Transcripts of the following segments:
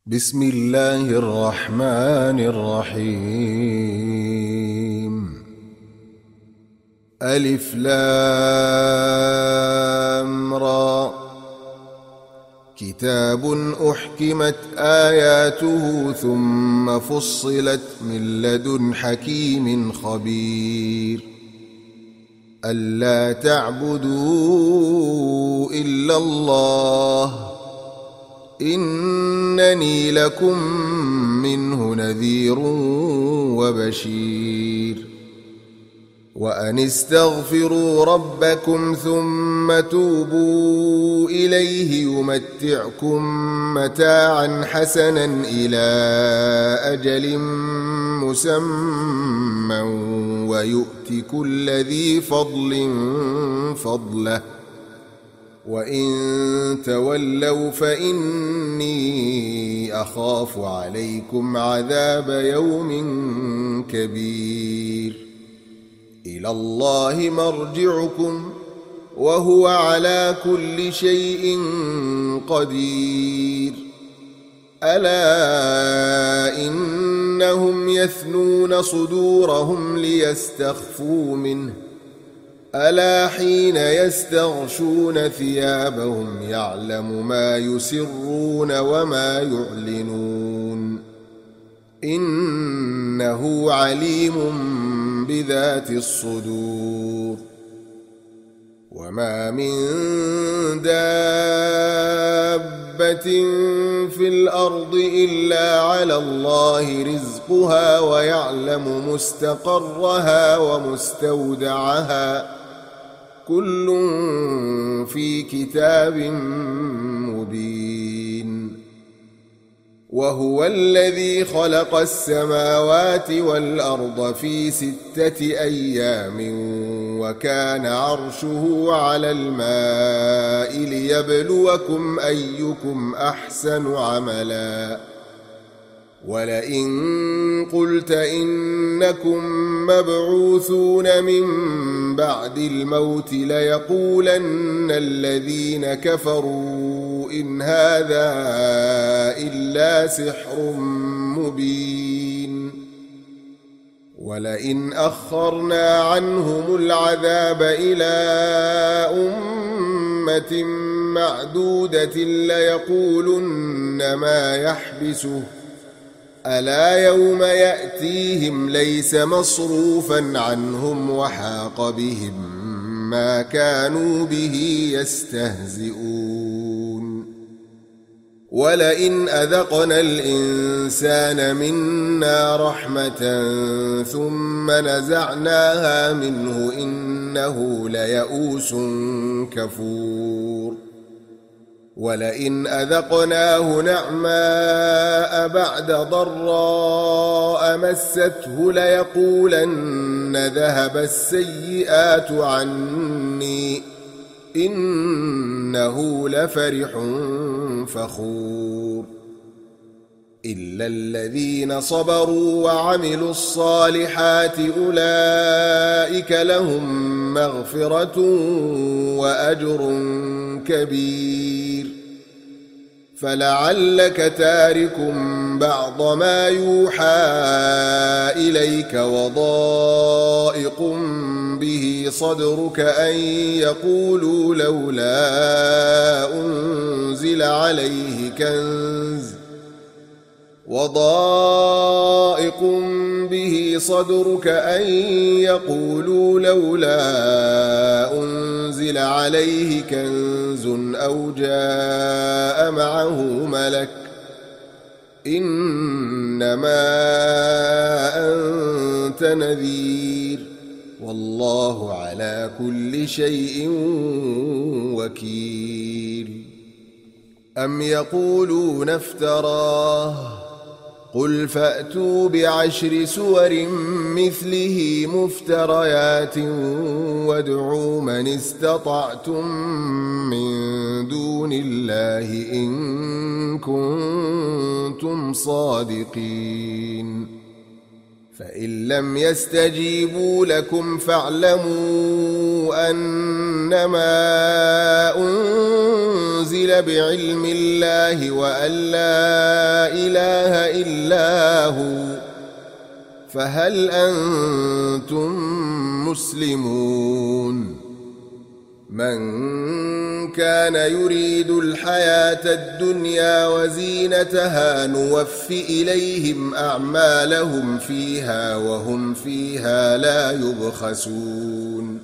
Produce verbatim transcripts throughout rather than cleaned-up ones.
بسم الله الرحمن الرحيم. ألف لام را. كتاب أحكمت آياته ثم فصلت من لدن حكيم خبير. ألا تعبدوا إلا الله إنني لكم منه نذير وبشير. وأن استغفروا ربكم ثم توبوا إليه يمتعكم متاعا حسنا إلى أجل مسمى ويؤت كل ذي فضل فضله وإن تولوا فإني أخاف عليكم عذاب يوم كبير. إلى الله مرجعكم وهو على كل شيء قدير. ألا إنهم يثنون صدورهم ليستخفوا منه ألا حين يستغشون ثيابهم يعلم ما يسرون وما يعلنون إنه عليم بذات الصدور. وما من دابة في الأرض إلا على الله رزقها ويعلم مستقرها ومستودعها كل في كتاب مبين. وهو الذي خلق السماوات والأرض في ستة أيام وكان عرشه على الماء ليبلوكم أيكم أحسن عملا. ولئن قلت إنكم مبعوثون من بعد الموت ليقولن الذين كفروا إن هذا إلا سحر مبين. ولئن أخرنا عنهم العذاب إلى أمة معدودة ليقولن ما يحبسه ألا يوم يأتيهم ليس مصروفا عنهم وحاق بهم ما كانوا به يستهزئون. ولئن أذقنا الإنسان منا رحمة ثم نزعناها منه إنه ليئوس كفور. ولئن أذقناه نعماء بعد ضراء مسته ليقولن ذهب السيئات عني إنه لفرح فخور. إلا الذين صبروا وعملوا الصالحات أولئك لهم مغفرة وأجر كبير. فلعلك تارك بعض ما يوحى إليك وضائق به صدرك أن يقولوا لولا أنزل عليه كنز وضائق به صدرك أن يقولوا لولا أنزل عليه كنز أو جاء معه ملك إنما أنت نذير والله على كل شيء وكيل. أم يقولون افتراه قل فأتوا بعشر سور مثله مفتريات وادعوا من استطعتم من دون الله إن كنتم صادقين. فإن لم يستجيبوا لكم فاعلموا أن إنما أنزل بعلم الله وأن لا إله إلا هو فهل أنتم مسلمون من كان يريد الحياة الدنيا وزينتها نوف إليهم أعمالهم فيها وهم فيها لا يبخسون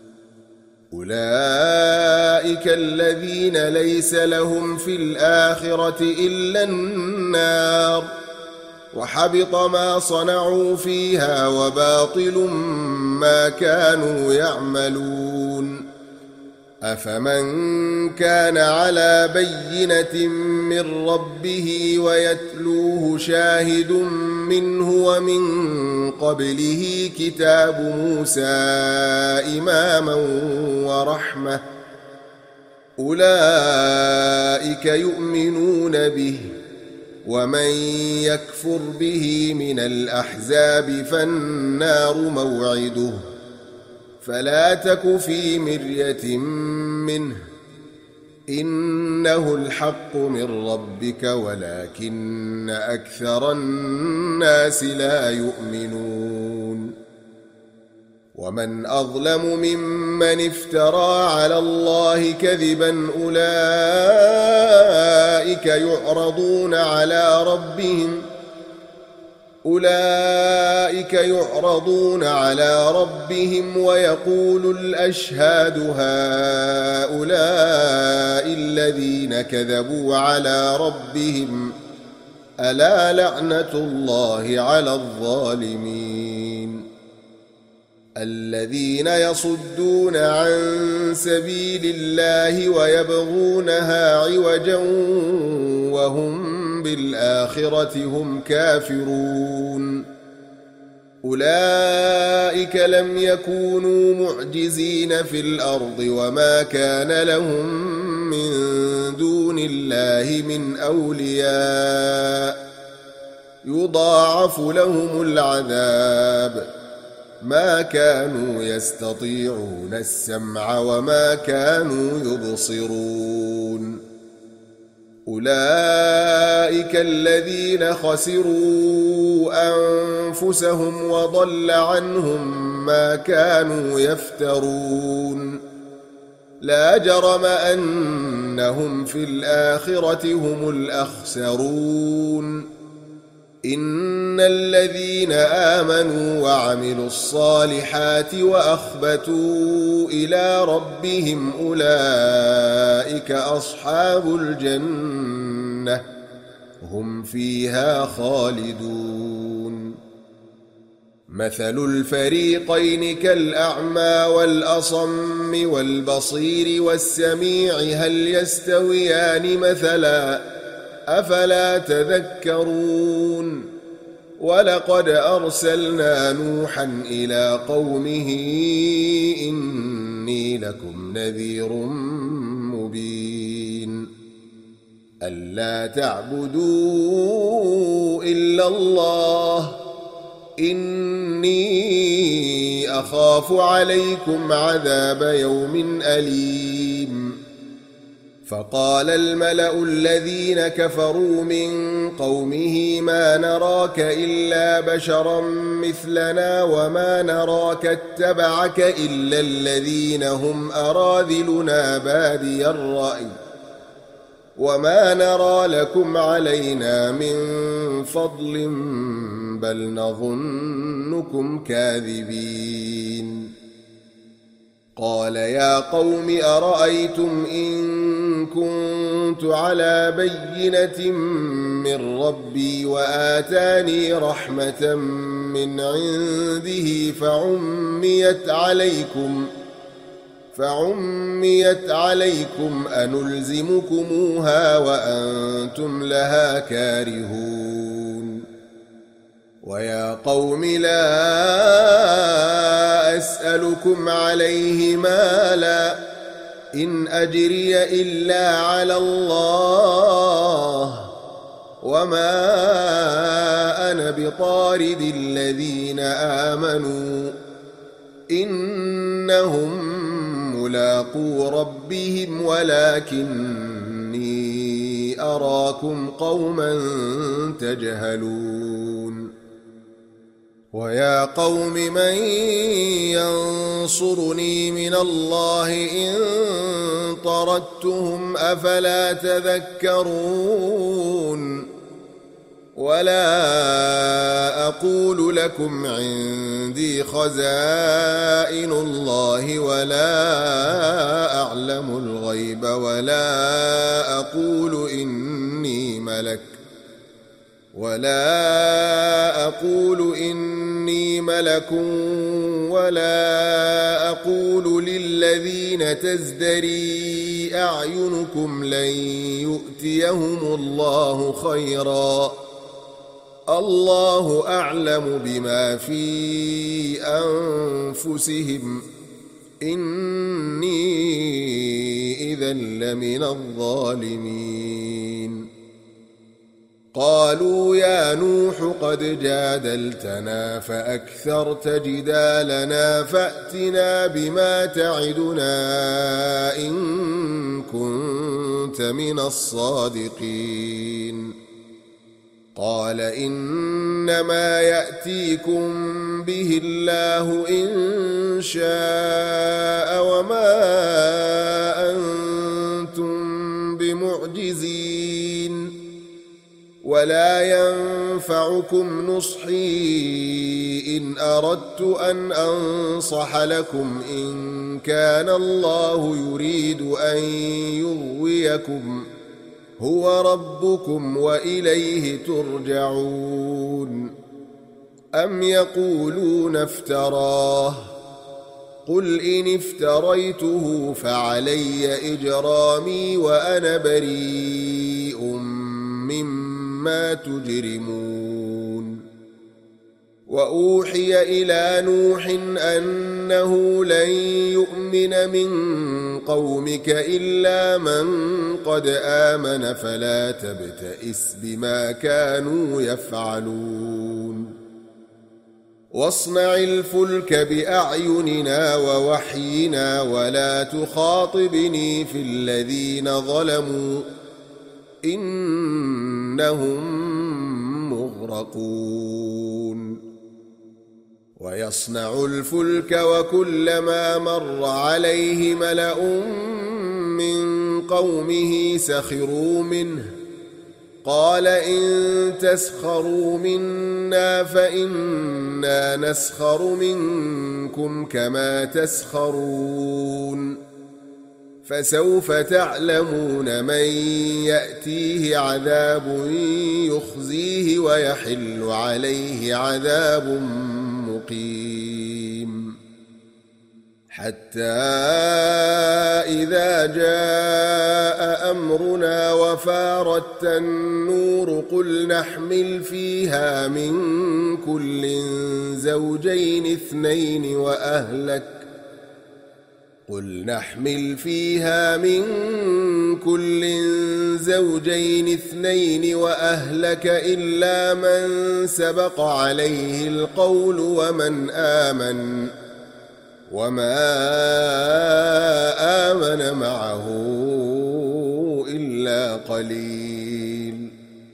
أولئك الذين ليس لهم في الآخرة إلا النار وحبط ما صنعوا فيها وباطل ما كانوا يعملون أفمن كان على بينة من ربه ويتلوه شاهد منه ومن قبله كتاب موسى إماما ورحمة أولئك يؤمنون به ومن يكفر به من الأحزاب فالنار موعده فلا تك في مرية منه إنه الحق من ربك ولكن أكثر الناس لا يؤمنون ومن أظلم ممن افترى على الله كذبا أولئك يعرضون على ربهم أولئك يعرضون على ربهم ويقول الأشهاد هؤلاء الذين كذبوا على ربهم ألا لعنة الله على الظالمين الذين يصدون عن سبيل الله ويبغونها عوجا وهم بالآخرة هم كافرون أولئك لم يكونوا معجزين في الأرض وما كان لهم من دون الله من أولياء يضاعف لهم العذاب ما كانوا يستطيعون السمع وما كانوا يبصرون أولئك الذين خسروا أنفسهم وضل عنهم ما كانوا يفترون لا جرم أنهم في الآخرة هم الأخسرون إن الذين آمنوا وعملوا الصالحات وأخبتوا إلى ربهم أولئك أصحاب الجنة هم فيها خالدون مثل الفريقين كالأعمى والأصم والبصير والسميع هل يستويان مثلا أفلا تذكرون ولقد أرسلنا نوحا إلى قومه إني لكم نذير مبين ألا تعبدوا إلا الله إني أخاف عليكم عذاب يوم أليم فقال الملأ الذين كفروا من قومه ما نراك إلا بشرا مثلنا وما نراك اتبعك إلا الذين هم أراذلنا بادي الرأي وما نرى لكم علينا من فضل بل نظنكم كاذبين قال يا قوم أرأيتم إن كنت على بينة من ربي وآتاني رحمة من عنده فعميت عليكم فعميت عليكم أنلزمكموها وأنتم لها كارهون ويا قوم لا أسألكم عليه مالا إن أجري إلا على الله وما أنا بطارد الذين آمنوا إنهم ملاقو ربهم ولكني أراكم قوما تجهلون ويا قوم من ينصرني من الله إن طردتهم أفلا تذكرون ولا أقول لكم عندي خزائن الله ولا أعلم الغيب ولا أقول إني ملك ولا أقول إني ملك ولا أقول للذين تزدري أعينكم لن يؤتيهم الله خيرا الله أعلم بما في أنفسهم إني إذا لمن الظالمين قالوا يا نوح قد جادلتنا فأكثرت جدالنا فأتنا بما تعدنا إن كنت من الصادقين قال إنما يأتيكم به الله إن شاء وما أنتم بمعجزين ولا ينفعكم نصحي إن أردت أن أنصح لكم إن كان الله يريد أن يغويكم هو ربكم وإليه ترجعون أم يقولون افتراه قل إن افتريته فعلي إجرامي وأنا بريء مما تجرمون وأوحي إلى نوح أنه لن يؤمن من قومك إلا من قد آمن فلا تبتئس بما كانوا يفعلون واصنع الفلك بأعيننا ووحينا ولا تخاطبني في الذين ظلموا إنهم مغرقون ويصنع الفلك وكلما مر عليه ملأ من قومه سخروا منه قال إن تسخروا منا فإنا نسخر منكم كما تسخرون فسوف تعلمون من يأتيه عذاب يخزيه ويحل عليه عذاب مقيم حتى إذا جاء أمرنا وفارت النور قل نحمل فيها من كل زوجين اثنين وأهلك قل نحمل فيها من كل زوجين اثنين وأهلك إلا من سبق عليه القول ومن آمن وما آمن معه إلا قليل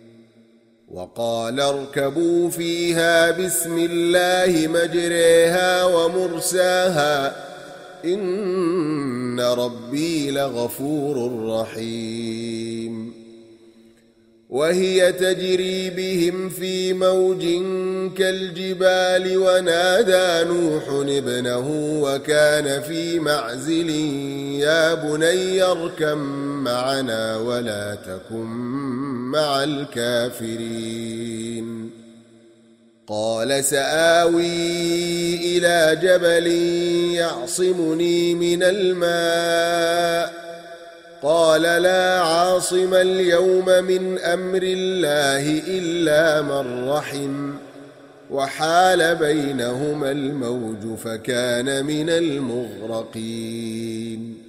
وقال اركبوا فيها بسم الله مجريها ومرساها إن ربي لغفور رحيم وهي تجري بهم في موج كالجبال ونادى نوح ابنه وكان في معزل يا بني اركب معنا ولا تكن مع الكافرين قال سآوي إلى جبل يعصمني من الماء قال لا عاصم اليوم من أمر الله إلا من رحم وحال بينهما الموج فكان من المغرقين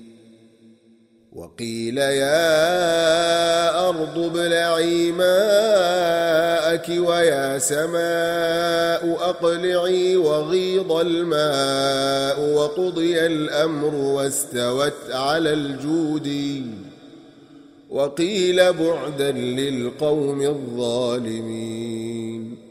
وقيل يا أرض ابلعي ماءك ماءك ويا سماء أقلعي وغيض الماء وقضي الأمر واستوت على الجود وقيل بعدا للقوم الظالمين.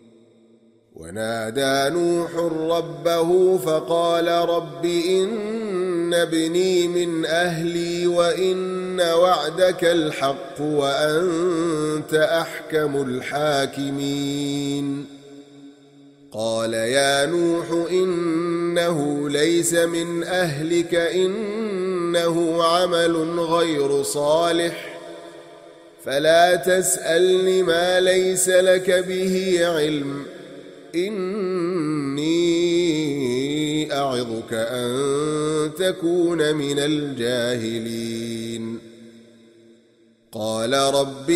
ونادى نوح ربه فقال رب إن ابني من أهلي وإن وعدك الحق وأنت أحكم الحاكمين. قال يا نوح إنه ليس من أهلك إنه عمل غير صالح فلا تسألني ما ليس لك به علم إني أعظك أن تكون من الجاهلين. قال رب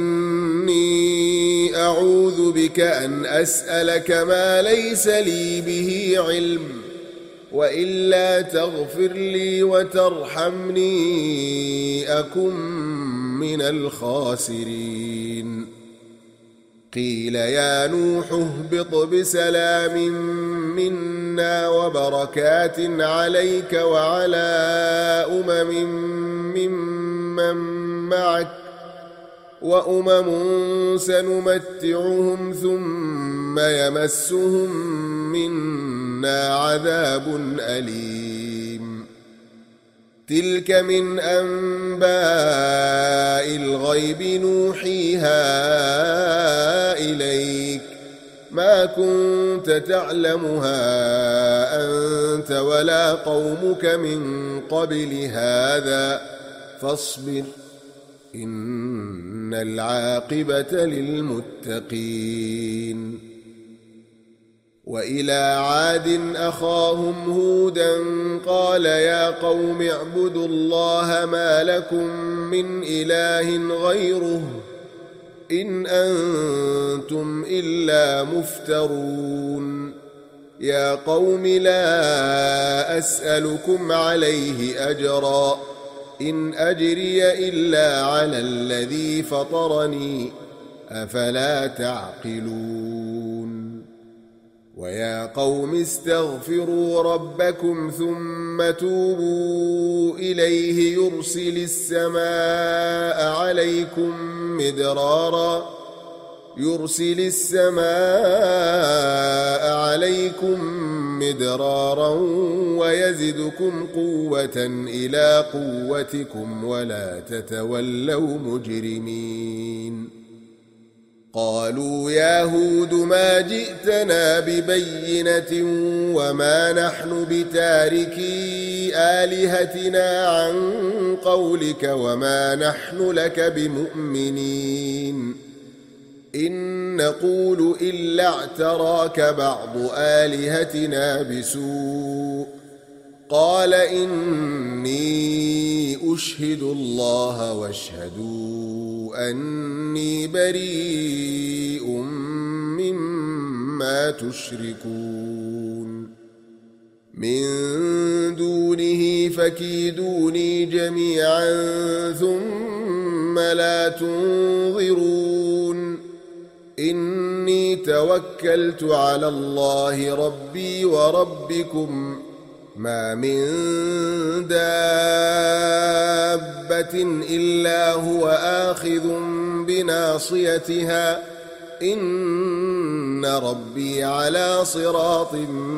إني أعوذ بك أن أسألك ما ليس لي به علم وإلا تغفر لي وترحمني أكن من الخاسرين. قيل يا نوح اهبط بسلام منا وبركات عليك وعلى أمم ممن معك وأمم سنمتعهم ثم يمسهم منا عذاب أليم. تلك من أنباء الغيب نوحيها إليك ما كنت تعلمها أنت ولا قومك من قبل هذا فاصبر إن العاقبة للمتقين. وإلى عاد أخاهم هودا قال يا قوم اعبدوا الله ما لكم من إله غيره إن أنتم إلا مفترون. يا قوم لا أسألكم عليه أجرا إن أجري إلا على الذي فطرني أفلا تعقلون. ويا قوم استغفروا ربكم ثم توبوا إليه يرسل السماء عليكم مدرارا يرسل السماء عليكم مدرارا ويزدكم قوة إلى قوتكم ولا تتولوا مجرمين. قالوا يا هود ما جئتنا ببينة وما نحن بتاركي آلهتنا عن قولك وما نحن لك بمؤمنين إن نقول إلا اعتراك بعض آلهتنا بسوء. قال إني أشهد الله واشهدوا أني بريء مما تشركون من دونه فكيدوني جميعا ثم لا تنظرون. إني توكلت على الله ربي وربكم ما من دابة إلا هو آخذ بناصيتها إن ربي على صراط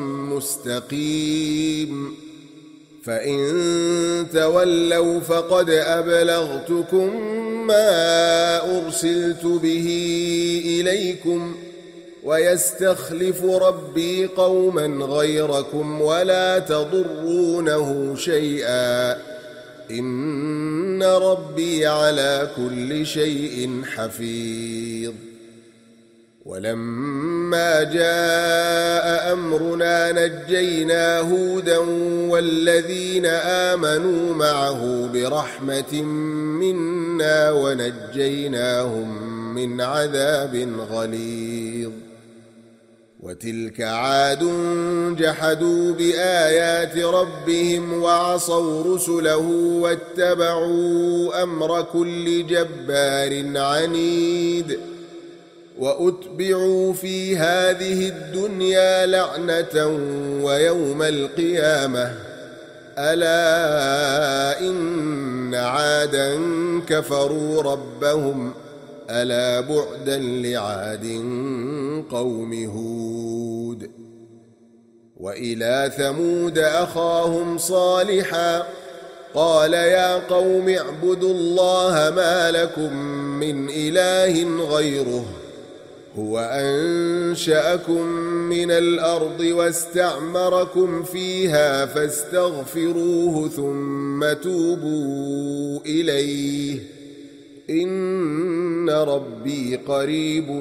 مستقيم. فإن تولوا فقد أبلغتكم ما أرسلت به إليكم ويستخلف ربي قوما غيركم ولا تضرونه شيئا إن ربي على كل شيء حفيظ. ولما جاء أمرنا نجينا هودا والذين آمنوا معه برحمة منا ونجيناهم من عذاب غليظ. وتلك عاد جحدوا بآيات ربهم وعصوا رسله واتبعوا أمر كل جبار عنيد. وأتبعوا في هذه الدنيا لعنة ويوم القيامة ألا إن عادا كفروا ربهم ألا بعدا لعاد قوم هود. وإلى ثمود أخاهم صالحا قال يا قوم اعبدوا الله ما لكم من إله غيره هو أنشأكم من الأرض واستعمركم فيها فاستغفروه ثم توبوا إليه إن ربي قريب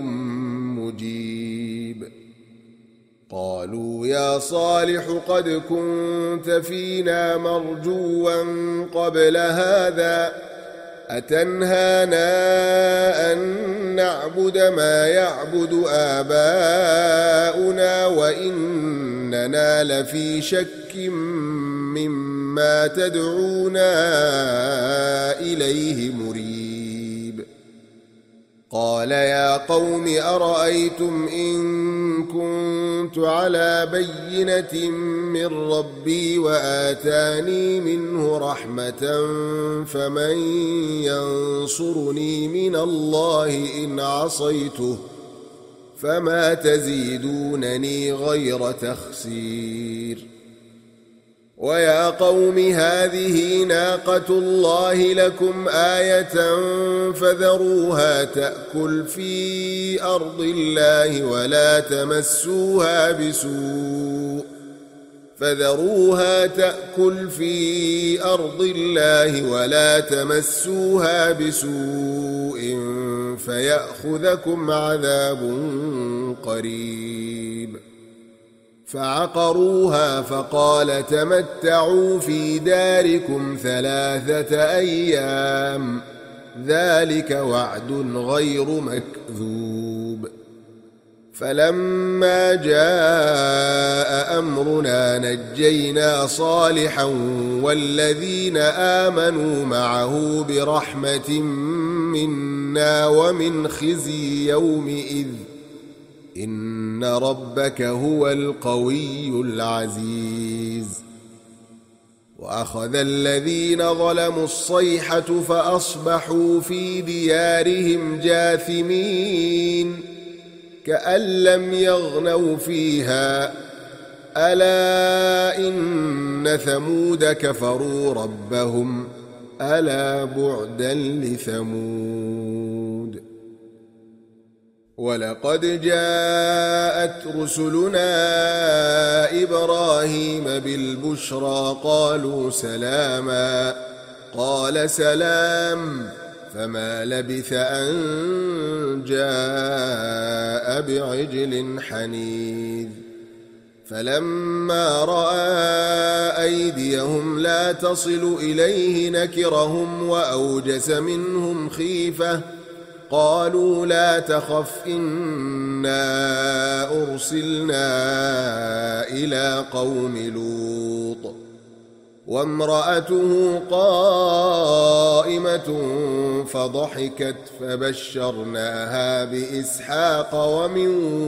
مجيب. قالوا يا صالح قد كنت فينا مرجوا قبل هذا أتنهانا أن نعبد ما يعبد آباؤنا وإننا لفي شك مما تدعونا إليه مريب. قال يا قوم أرأيتم إن كنت على بينة من ربي وآتاني منه رحمة فمن ينصرني من الله إن عصيته فما تزيدونني غير تخسير. ويا قوم هذه ناقة الله لكم آية فذروها تأكل في أرض الله ولا تمسوها بسوء فذروها تأكل في أرض الله ولا تمسوها بسوء فيأخذكم عذاب قريب. فعقروها فقال تمتعوا في داركم ثلاثة أيام ذلك وعد غير مكذوب. فلما جاء أمرنا نجينا صالحا والذين آمنوا معه برحمة منا ومن خزي يومئذ إن ربك هو القوي العزيز. وأخذ الذين ظلموا الصيحة فأصبحوا في ديارهم جاثمين كأن لم يغنوا فيها ألا إن ثمود كفروا ربهم ألا بعدا لثمود. ولقد جاءت رسلنا إبراهيم بالبشرى قالوا سلاما قال سلام فما لبث أن جاء بعجل حنيذ. فلما رأى أيديهم لا تصل إليه نكرهم وأوجس منهم خيفة قالوا لا تخف إنا أرسلنا إلى قوم لوط وامرأته قائمة فضحكت فبشرناها بإسحاق ومن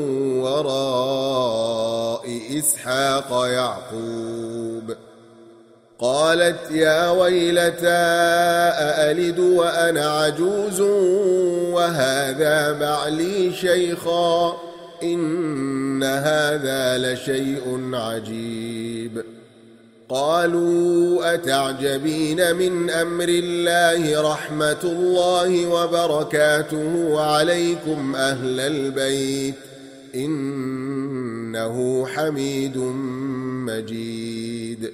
وراء إسحاق يعقوب. قالت يا ويلتى أألد وأنا عجوز وهذا بعلي شيخا إن هذا لشيء عجيب. قالوا أتعجبين من أمر الله رحمة الله وبركاته عليكم أهل البيت إنه حميد مجيد.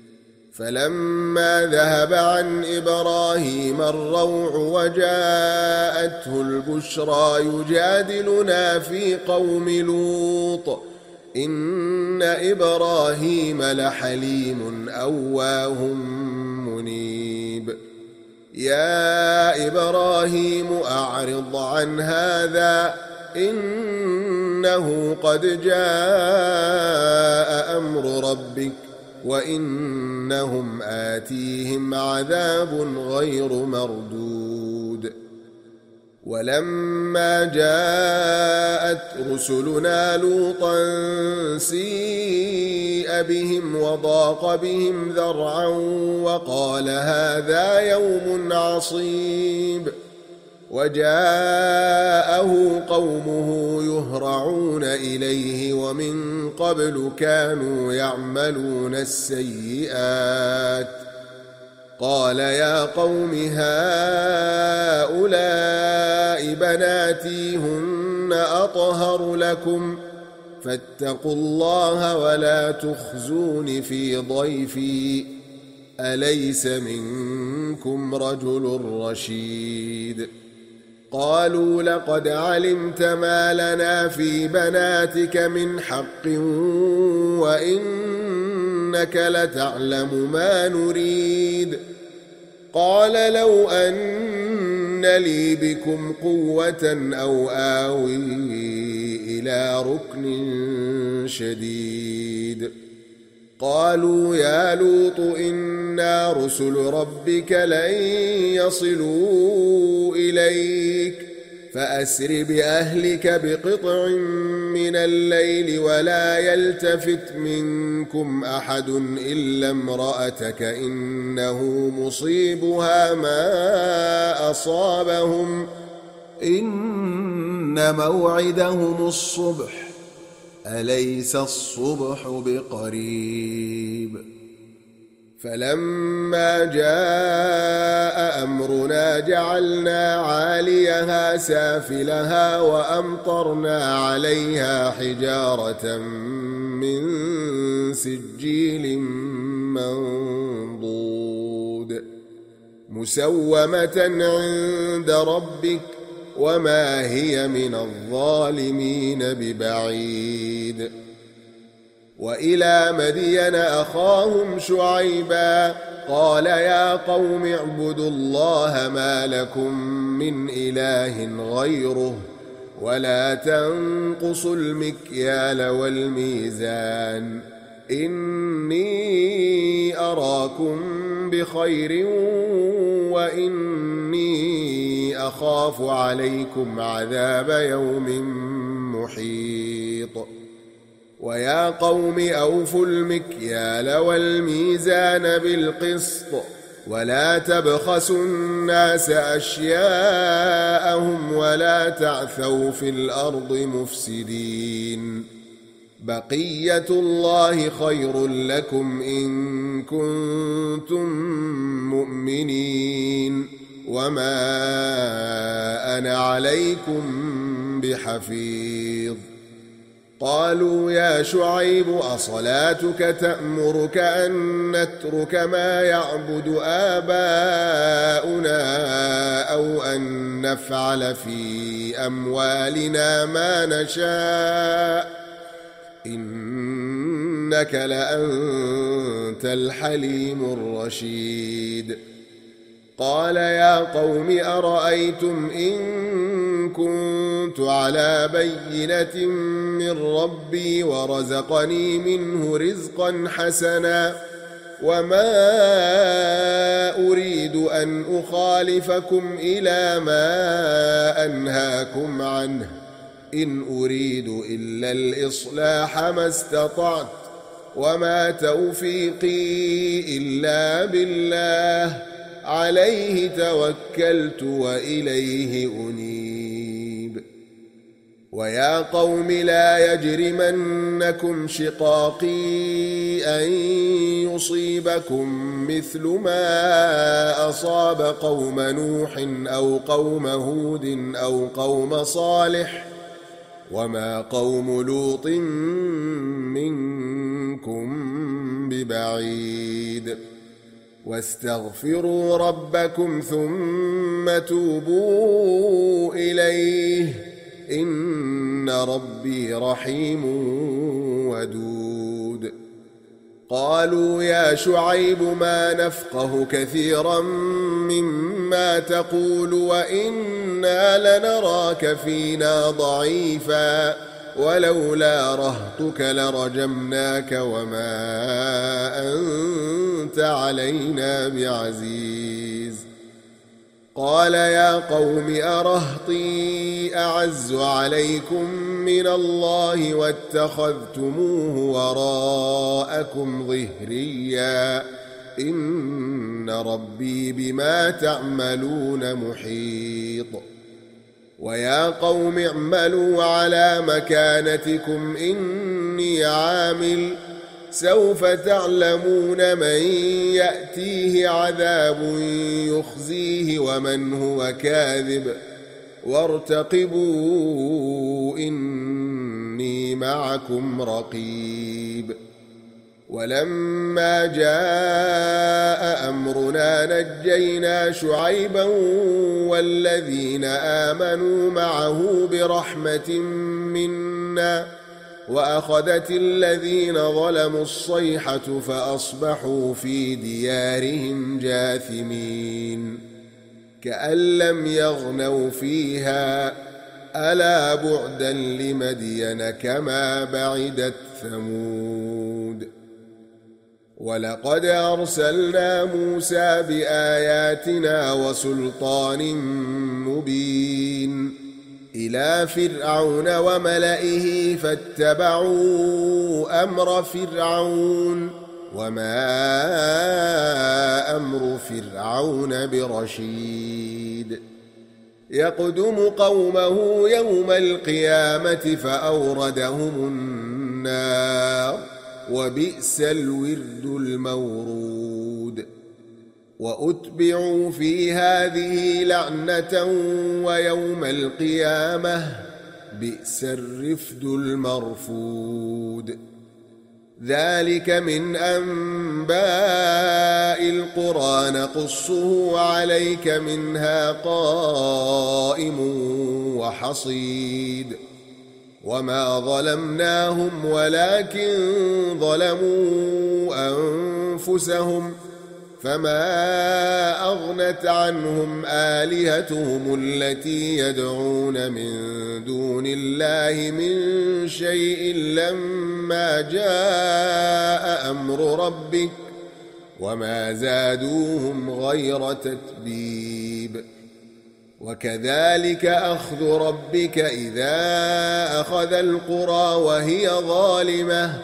فلما ذهب عن إبراهيم الروع وجاءته البشرى يجادلنا في قوم لوط إن إبراهيم لحليم أواه منيب. يا إبراهيم أعرض عن هذا إنه قد جاء أمر ربك وإنهم آتيهم عذاب غير مردود. ولما جاءت رسلنا لوطا سيء بهم وضاق بهم ذرعا وقال هذا يوم عصيب وجاءه قومه يهرعون إليه ومن قبل كانوا يعملون السيئات قال يا قوم هؤلاء بناتي هن أطهر لكم فاتقوا الله ولا تخزون في ضيفي أليس منكم رجل رشيد قالوا لقد علمت ما لنا في بناتك من حق وإنك لتعلم ما نريد قال لو أن لي بكم قوة أو آوي إلى ركن شديد قالوا يا لوط إنا رسل ربك لن يصلوا إليك فأسر بأهلك بقطع من الليل ولا يلتفت منكم أحد إلا امرأتك إنه مصيبها ما أصابهم إن موعدهم الصبح أليس الصبح بقريب فلما جاء أمرنا جعلنا عاليها سافلها وأمطرنا عليها حجارة من سجيل منضود مسومة عند ربك وما هي من الظالمين ببعيد وإلى مدين أخاهم شعيبا قال يا قوم اعبدوا الله ما لكم من إله غيره ولا تنقصوا المكيال والميزان إني أراكم بخير وإني أخاف عليكم عذاب يوم محيط ويا قوم أوفوا المكيال والميزان بالقسط ولا تبخسوا الناس أشياءهم ولا تعثوا في الأرض مفسدين بقية الله خير لكم إن كنتم مؤمنين وما أنا عليكم بحفيظ قالوا يا شعيب أصلاتك تأمرك أن نترك ما يعبد آباؤنا أو أن نفعل في أموالنا ما نشاء إنك لأنت الحليم الرشيد قال يا قوم أرأيتم إن كنت على بينة من ربي ورزقني منه رزقا حسنا وما أريد أن أخالفكم إلى ما أنهاكم عنه إن أريد إلا الإصلاح ما استطعت وما توفيقي إلا بالله عليه توكلت وإليه أنيب ويا قوم لا يجرمنكم شقاقي أن يصيبكم مثل ما أصاب قوم نوح أو قوم هود أو قوم صالح وما قوم لوط منكم ببعيد واستغفروا ربكم ثم توبوا إليه إن ربي رحيم ودود قالوا يا شعيب ما نفقه كثيرا مما تقول وإنا لنراك فينا ضعيفا ولولا رهطك لرجمناك وما أنت علينا بعزيز قال يا قوم أرهطي أعز عليكم من الله واتخذتموه وراءكم ظهريا إن ربي بما تعملون محيط ويا قوم اعملوا على مكانتكم إني عامل سوف تعلمون من يأتيه عذاب يخزيه ومن هو كاذب وارتقبوا إني معكم رقيب ولما جاء أمرنا نجينا شعيبا والذين آمنوا معه برحمة منا وأخذت الذين ظلموا الصيحة فأصبحوا في ديارهم جاثمين كأن لم يغنوا فيها ألا بعدا لمدين كما بعدت ثمود ولقد أرسلنا موسى بآياتنا وسلطان مبين إلى فرعون وملئه فاتبعوا أمر فرعون وما أمر فرعون برشيد يقدم قومه يوم القيامة فأوردهم النار وبئس الورد المورود وأتبعوا في هذه لعنة ويوم القيامة بئس الرفد المرفود ذلك من أنباء القرى نقصه عليك منها قائم وحصيد وما ظلمناهم ولكن ظلموا أنفسهم فما أغنت عنهم آلهتهم التي يدعون من دون الله من شيء لما جاء أمر ربك وما زادوهم غير تتبيب وكذلك أخذ ربك إذا أخذ القرى وهي ظالمة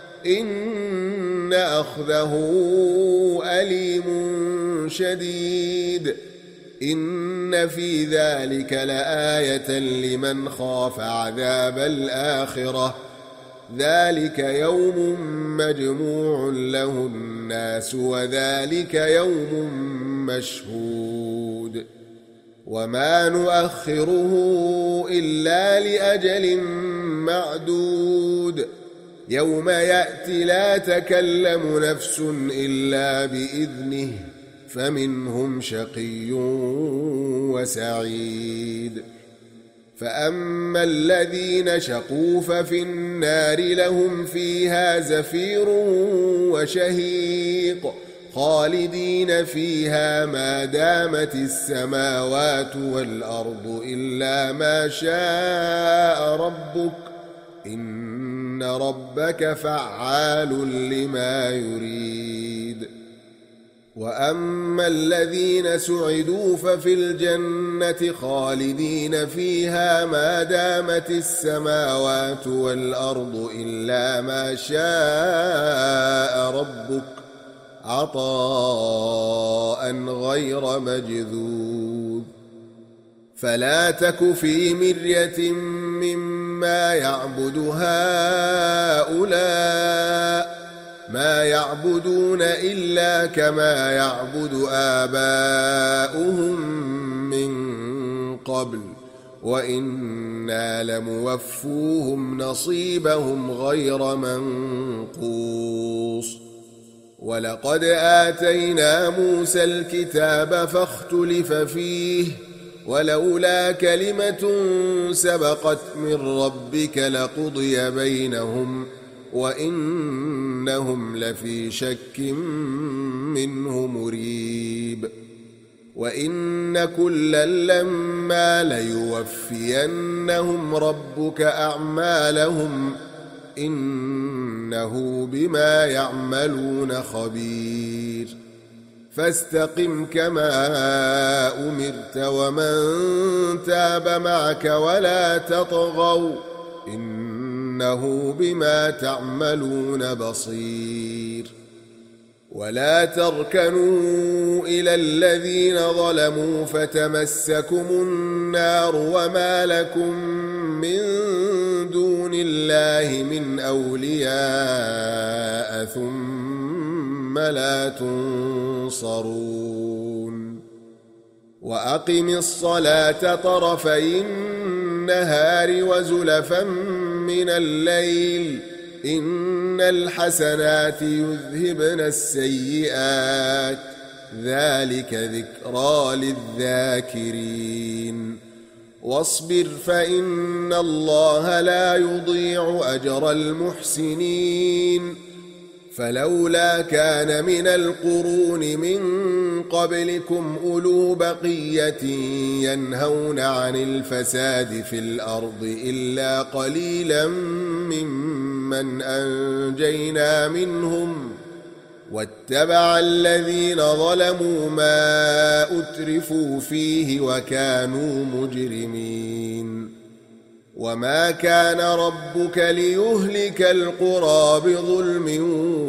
إن أخذه أليم شديد إن في ذلك لآية لمن خاف عذاب الآخرة ذلك يوم مجموع له الناس وذلك يوم مشهود وما نؤخره إلا لأجل معدود يوم يأتي لا تكلم نفس إلا بإذنه فمنهم شقي وسعيد فأما الذين شقوا ففي النار لهم فيها زفير وشهيق خالدين فيها ما دامت السماوات والأرض إلا ما شاء ربك إن ربك فعال لما يريد وأما الذين سعدوا ففي الجنة خالدين فيها ما دامت السماوات والأرض إلا ما شاء ربك عطاء غير مجذوذ فلا تك في مرية مما يعبد هؤلاء ما يعبدون إلا كما يعبد آباؤهم من قبل وإنا لموفوهم نصيبهم غير منقوص ولقد آتينا موسى الكتاب فاختلف فيه ولولا كلمة سبقت من ربك لقضي بينهم وإنهم لفي شك منه مريب وإن كلا لما ليوفينهم ربك أعمالهم إنه بما يعملون خبير فاستقم كما أمرت ومن تاب معك ولا تطغوا إنه بما تعملون بصير. ولا تركنوا إلى الذين ظلموا فتمسكم النار وما لكم من دون الله من أولياء ثم لا تنصرون. وأقم الصلاة طرفي النهار وزلفا من الليل إن الحسنات يذهبن السيئات ذلك ذكرى للذاكرين. واصبر فإن الله لا يضيع أجر المحسنين. فلولا كان من القرون من قبلكم أولو بقية ينهون عن الفساد في الأرض إلا قليلا ممن أنجينا منهم واتبع الذين ظلموا ما أترفوا فيه وكانوا مجرمين. وما كان ربك ليهلك القرى بظلم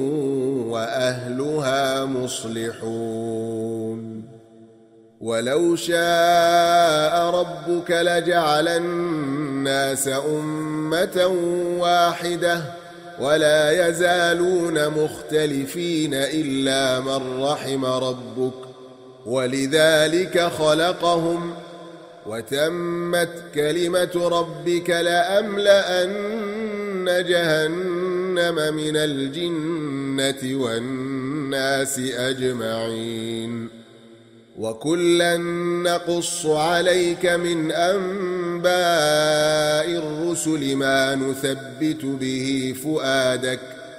وأهلها مصلحون. ولو شاء ربك لجعل الناس أمة واحدة ولا يزالون مختلفين إلا من رحم ربك ولذلك خلقهم وتمت كلمة ربك لأملأن جهنم من الجنة والناس أجمعين. وكلا نقص عليك من أنباء الرسل ما نثبت به فؤادك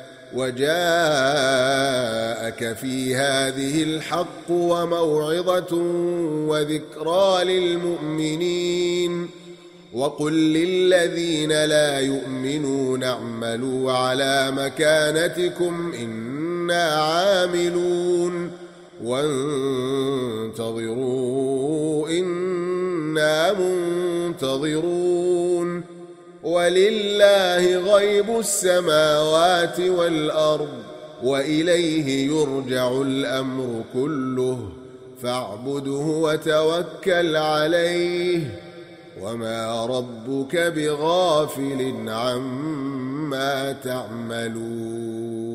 وجاءك في هذه الحق وموعظة وذكرى للمؤمنين. وقل للذين لا يؤمنون اعملوا على مكانتكم إنا عاملون وانتظروا إنا منتظرون. ولله غيب السماوات والأرض وإليه يرجع الأمر كله فاعبده وتوكل عليه وما ربك بغافل عما تعملون.